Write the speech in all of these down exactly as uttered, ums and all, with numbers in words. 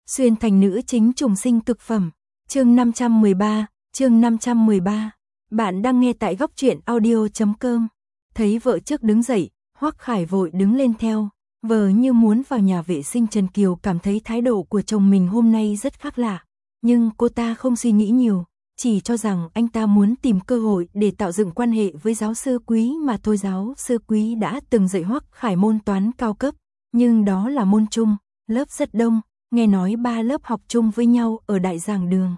Xuyên thành nữ chính trùng sinh cực phẩm. Chương năm trăm mười ba, chương năm trăm mười ba. Bạn đang nghe tại góc truyện audio chấm com. Thấy vợ trước đứng dậy, Hoắc Khải vội đứng lên theo, vờ như muốn vào nhà vệ sinh. Trần Kiều cảm thấy thái độ của chồng mình hôm nay rất khác lạ, nhưng cô ta không suy nghĩ nhiều, chỉ cho rằng anh ta muốn tìm cơ hội để tạo dựng quan hệ với giáo sư Quý mà thôi. Giáo sư Quý đã từng dạy Hoắc Khải môn toán cao cấp, nhưng đó là môn chung, lớp rất đông, nghe nói ba lớp học chung với nhau ở đại giảng đường.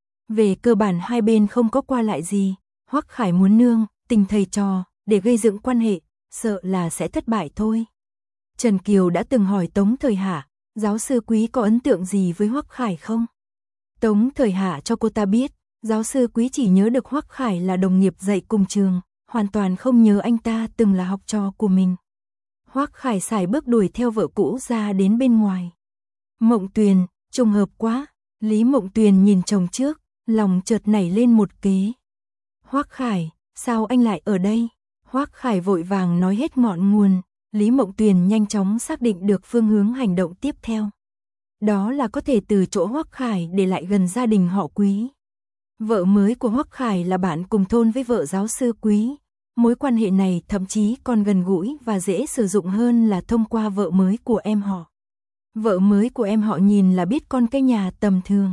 Về cơ bản hai bên không có qua lại gì, Hoắc Khải muốn nương tình thầy trò để gây dựng quan hệ, sợ là sẽ thất bại thôi. Trần Kiều đã từng hỏi Tống Thời Hạ, giáo sư Quý có ấn tượng gì với Hoắc Khải không? Tống Thời Hạ cho cô ta biết, giáo sư Quý chỉ nhớ được Hoắc Khải là đồng nghiệp dạy cùng trường, hoàn toàn không nhớ anh ta từng là học trò của mình. Hoắc Khải sải bước đuổi theo vợ cũ ra đến bên ngoài. Mộng Tuyền, trùng hợp quá. Lý Mộng Tuyền nhìn chồng trước, lòng chợt nảy lên một kế. Hoắc Khải, sao anh lại ở đây? Hoắc Khải vội vàng nói hết ngọn nguồn. Lý Mộng Tuyền nhanh chóng xác định được phương hướng hành động tiếp theo. Đó là có thể từ chỗ Hoắc Khải để lại gần gia đình họ Quý. Vợ mới của Hoắc Khải là bạn cùng thôn với vợ giáo sư Quý. Mối quan hệ này thậm chí còn gần gũi và dễ sử dụng hơn là thông qua vợ mới của em họ. Vợ mới của em họ nhìn là biết con cái nhà tầm thường.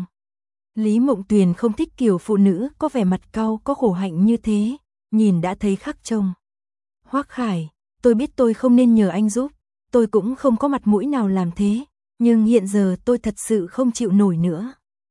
Lý Mộng Tuyền không thích kiểu phụ nữ có vẻ mặt cau có khổ hạnh như thế, nhìn đã thấy khắc trông. Hoắc Khải, tôi biết tôi không nên nhờ anh giúp, tôi cũng không có mặt mũi nào làm thế, nhưng hiện giờ tôi thật sự không chịu nổi nữa.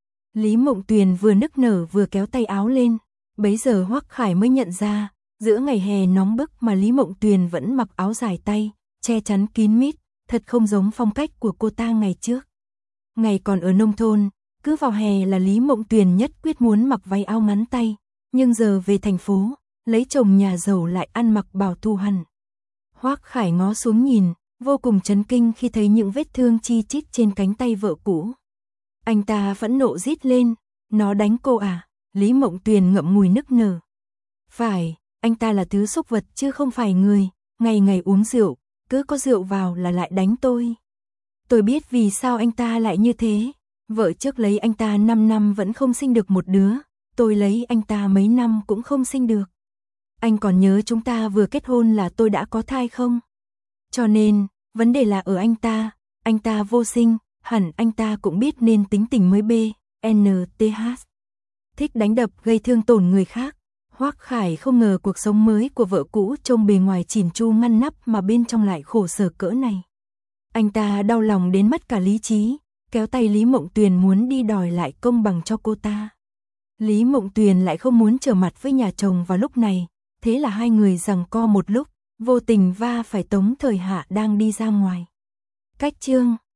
Lý Mộng Tuyền vừa nức nở vừa kéo tay áo lên, bấy giờ Hoắc Khải mới nhận ra, giữa ngày hè nóng bức mà Lý Mộng Tuyền vẫn mặc áo dài tay, che chắn kín mít, thật không giống phong cách của cô ta ngày trước. Ngày còn ở nông thôn, cứ vào hè là Lý Mộng Tuyền nhất quyết muốn mặc váy áo ngắn tay, nhưng giờ về thành phố, lấy chồng nhà giàu lại ăn mặc bảo thủ hẳn. Hoắc Khải ngó xuống nhìn, vô cùng chấn kinh khi thấy những vết thương chi chít trên cánh tay vợ cũ. Anh ta phẫn nộ rít lên, nó đánh cô à? Lý Mộng Tuyền ngậm ngùi nức nở. Phải, anh ta là thứ súc vật chứ không phải người, ngày ngày uống rượu, cứ có rượu vào là lại đánh tôi. Tôi biết vì sao anh ta lại như thế, vợ trước lấy anh ta năm năm vẫn không sinh được một đứa, tôi lấy anh ta mấy năm cũng không sinh được. Anh còn nhớ chúng ta vừa kết hôn là tôi đã có thai không? Cho nên, vấn đề là ở anh ta, anh ta vô sinh, hẳn anh ta cũng biết nên tính tình mới B, N, T, H. Thích đánh đập gây thương tổn người khác. Hoắc Khải không ngờ cuộc sống mới của vợ cũ trông bề ngoài chỉn chu ngăn nắp mà bên trong lại khổ sở cỡ này. Anh ta đau lòng đến mất cả lý trí, kéo tay Lý Mộng Tuyền muốn đi đòi lại công bằng cho cô ta. Lý Mộng Tuyền lại không muốn trở mặt với nhà chồng vào lúc này, thế là hai người giằng co một lúc, vô tình va phải Tống Thời Hạ đang đi ra ngoài. Cách chương